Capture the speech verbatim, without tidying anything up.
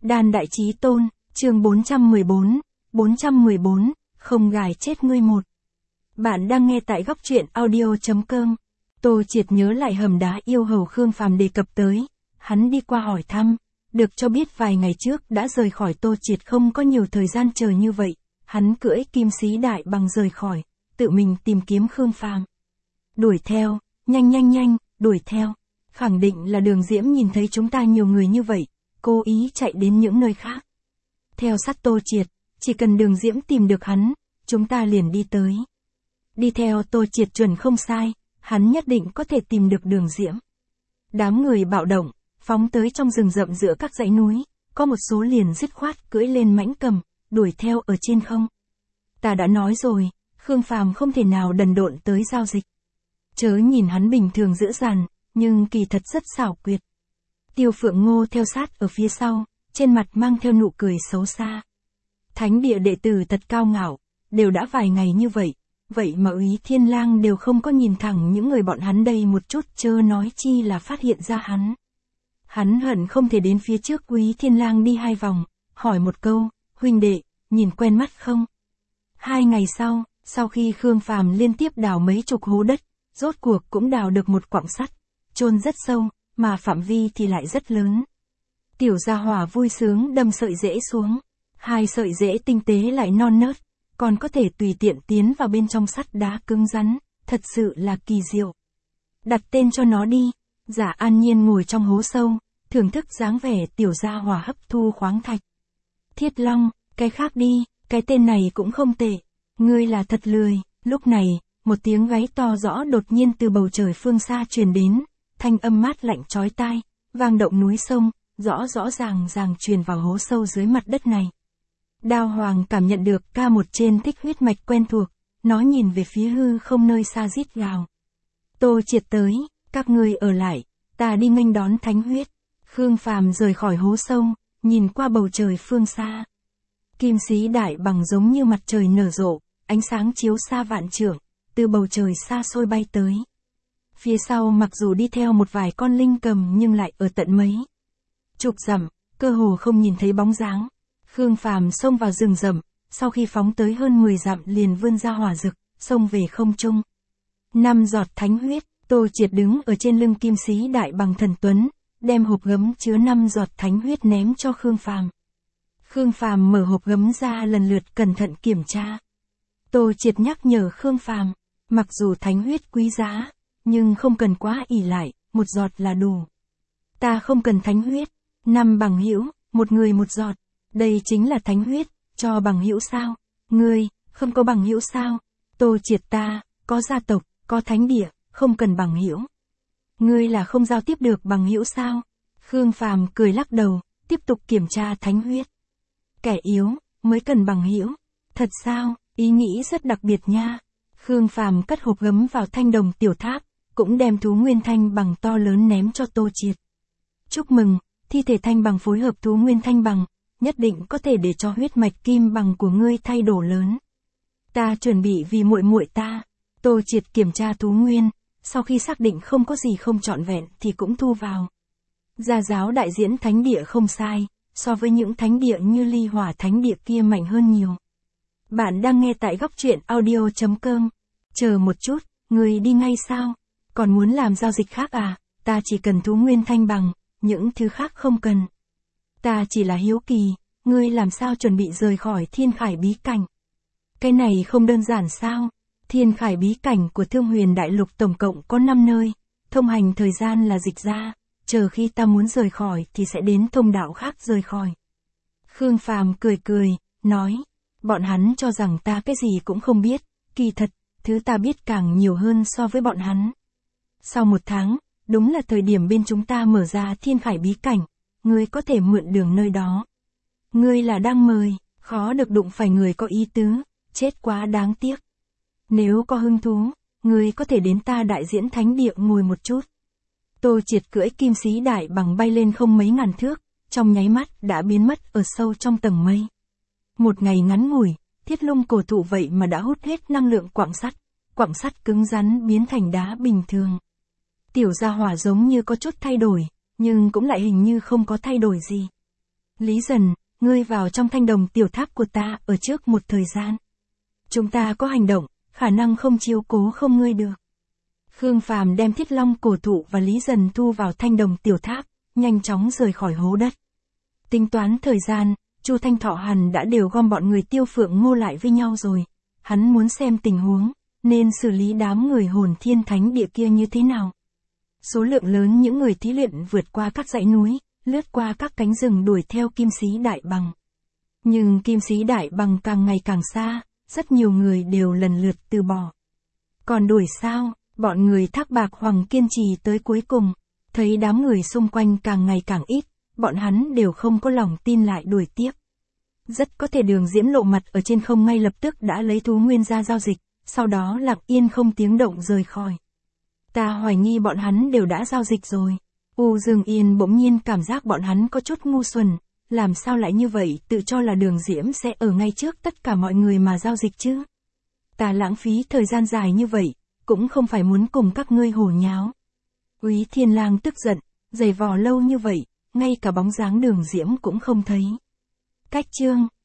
Đan Đại Chí Tôn, chương bốn trăm mười bốn, bốn trăm mười bốn, không gài chết ngươi một. Bạn đang nghe tại góc truyện audio.com. Tô Triệt nhớ lại hầm đá yêu hầu Khương Phàm đề cập tới, hắn đi qua hỏi thăm, được cho biết vài ngày trước đã rời khỏi. Tô Triệt không có nhiều thời gian chờ như vậy, hắn cưỡi kim sĩ đại bằng rời khỏi, tự mình tìm kiếm Khương Phàm. Đuổi theo, nhanh nhanh nhanh, đuổi theo. Khẳng định là Đường Diễm nhìn thấy chúng ta nhiều người như vậy, cố ý chạy đến những nơi khác. Theo sát Tô Triệt, chỉ cần Đường Diễm tìm được hắn, chúng ta liền đi tới. Đi theo Tô Triệt chuẩn không sai, hắn nhất định có thể tìm được Đường Diễm. Đám người bạo động, phóng tới trong rừng rậm giữa các dãy núi, có một số liền dứt khoát cưỡi lên mãnh cầm, đuổi theo ở trên không. Ta đã nói rồi, Khương Phàm không thể nào đần độn tới giao dịch. Chớ nhìn hắn bình thường dữ dằn, nhưng kỳ thật rất xảo quyệt. Tiêu Phượng Ngô theo sát ở phía sau, trên mặt mang theo nụ cười xấu xa. Thánh địa đệ tử thật cao ngạo, đều đã vài ngày như vậy, vậy mà Úy Thiên Lang đều không có nhìn thẳng những người bọn hắn đây một chút, chớ nói chi là phát hiện ra hắn. Hắn hận không thể đến phía trước Úy Thiên Lang đi hai vòng, hỏi một câu, huynh đệ, nhìn quen mắt không? Hai ngày sau, sau khi Khương Phàm liên tiếp đào mấy chục hố đất, rốt cuộc cũng đào được một quặng sắt, chôn rất sâu, mà phạm vi thì lại rất lớn. Tiểu gia hỏa vui sướng đâm sợi rễ xuống, hai sợi rễ tinh tế lại non nớt, còn có thể tùy tiện tiến vào bên trong sắt đá cứng rắn, thật sự là kỳ diệu. Đặt tên cho nó đi. Giả An Nhiên ngồi trong hố sâu, thưởng thức dáng vẻ tiểu gia hỏa hấp thu khoáng thạch. Thiết Long, cái khác đi, cái tên này cũng không tệ. Ngươi là thật lười. Lúc này, một tiếng gáy to rõ đột nhiên từ bầu trời phương xa truyền đến, thanh âm mát lạnh chói tai, vang động núi sông, rõ rõ ràng ràng truyền vào hố sâu dưới mặt đất này. Đao Hoàng cảm nhận được ca một trên thích huyết mạch quen thuộc, nó nhìn về phía hư không nơi xa rít gào. Tô Triệt tới, các ngươi ở lại, ta đi nghênh đón thánh huyết. Khương Phàm rời khỏi hố sâu, nhìn qua bầu trời phương xa. Kim sĩ đại bằng giống như mặt trời nở rộ, ánh sáng chiếu xa vạn trượng, từ bầu trời xa xôi bay tới. Phía sau mặc dù đi theo một vài con linh cầm nhưng lại ở tận mấy chục dặm, cơ hồ không nhìn thấy bóng dáng. Khương Phàm xông vào rừng rậm, sau khi phóng tới hơn mười dặm liền vươn ra hỏa rực, xông về không trung. Năm giọt thánh huyết. Tô Triệt đứng ở trên lưng kim sĩ đại bằng thần tuấn, đem hộp gấm chứa năm giọt thánh huyết ném cho Khương Phàm. Khương Phàm mở hộp gấm ra lần lượt cẩn thận kiểm tra. Tô Triệt nhắc nhở Khương Phàm, mặc dù thánh huyết quý giá, nhưng không cần quá ỷ lại, một giọt là đủ. Ta không cần thánh huyết, năm bằng hữu, một người một giọt, đây chính là thánh huyết, cho bằng hữu sao? Ngươi, không có bằng hữu sao? Tô Triệt ta, có gia tộc, có thánh địa, không cần bằng hữu. Ngươi là không giao tiếp được bằng hữu sao? Khương Phàm cười lắc đầu, tiếp tục kiểm tra thánh huyết. Kẻ yếu, mới cần bằng hữu. Thật sao, ý nghĩ rất đặc biệt nha. Khương Phàm cất hộp gấm vào thanh đồng tiểu tháp, cũng đem thú nguyên thanh bằng to lớn ném cho Tô Triệt. Chúc mừng, thi thể thanh bằng phối hợp thú nguyên thanh bằng, nhất định có thể để cho huyết mạch kim bằng của ngươi thay đổi lớn. Ta chuẩn bị vì muội muội ta. Tô Triệt kiểm tra thú nguyên, sau khi xác định không có gì không trọn vẹn thì cũng thu vào. Gia giáo đại diễn thánh địa không sai, so với những thánh địa như Ly Hỏa thánh địa kia mạnh hơn nhiều. Bạn đang nghe tại góc truyện audio.com. Chờ một chút, người đi ngay sao? Còn muốn làm giao dịch khác à? Ta chỉ cần thú nguyên thanh bằng, những thứ khác không cần. Ta chỉ là hiếu kỳ, ngươi làm sao chuẩn bị rời khỏi Thiên Khải bí cảnh? Cái này không đơn giản sao? Thiên Khải bí cảnh của Thương Huyền Đại Lục tổng cộng có năm nơi, thông hành thời gian là dịch ra, chờ khi ta muốn rời khỏi thì sẽ đến thông đạo khác rời khỏi. Khương Phàm cười cười, nói, bọn hắn cho rằng ta cái gì cũng không biết, kỳ thật, thứ ta biết càng nhiều hơn so với bọn hắn. Sau một tháng, đúng là thời điểm bên chúng ta mở ra Thiên Khải bí cảnh, ngươi có thể mượn đường nơi đó. Ngươi là đang mời, khó được đụng phải người có ý tứ, chết quá đáng tiếc. Nếu có hứng thú, ngươi có thể đến ta đại diễn thánh địa ngồi một chút. Tô Triệt cưỡi kim sĩ đại bằng bay lên không mấy ngàn thước, trong nháy mắt đã biến mất ở sâu trong tầng mây. Một ngày ngắn ngủi, Thiết Lung cổ thụ vậy mà đã hút hết năng lượng quặng sắt, quặng sắt cứng rắn biến thành đá bình thường. Tiểu gia hỏa giống như có chút thay đổi, nhưng cũng lại hình như không có thay đổi gì. Lý Dần, ngươi vào trong thanh đồng tiểu tháp của ta ở trước một thời gian. Chúng ta có hành động, khả năng không chiếu cố không ngươi được. Khương Phàm đem Thiết Long cổ thụ và Lý Dần thu vào thanh đồng tiểu tháp, nhanh chóng rời khỏi hố đất. Tính toán thời gian, Chu Thanh Thọ hẳn đã đều gom bọn người Tiêu Phượng Ngô lại với nhau rồi. Hắn muốn xem tình huống, nên xử lý đám người hồn thiên thánh địa kia như thế nào. Số lượng lớn những người thí luyện vượt qua các dãy núi, lướt qua các cánh rừng đuổi theo Kim Sĩ Đại Bằng. Nhưng Kim Sĩ Đại Bằng càng ngày càng xa, rất nhiều người đều lần lượt từ bỏ. Còn đuổi sao, bọn người Thác Bạc Hoàng kiên trì tới cuối cùng, thấy đám người xung quanh càng ngày càng ít, bọn hắn đều không có lòng tin lại đuổi tiếp. Rất có thể Đường Diễm lộ mặt ở trên không ngay lập tức đã lấy thú nguyên ra giao dịch, sau đó lặng yên không tiếng động rời khỏi. Ta hoài nghi bọn hắn đều đã giao dịch rồi. U Dương Yên bỗng nhiên cảm giác bọn hắn có chút ngu xuẩn, làm sao lại như vậy, tự cho là Đường Diễm sẽ ở ngay trước tất cả mọi người mà giao dịch chứ. Ta lãng phí thời gian dài như vậy, cũng không phải muốn cùng các ngươi hồ nháo. Úy Thiên Lang tức giận, giày vò lâu như vậy, ngay cả bóng dáng Đường Diễm cũng không thấy. Cách chương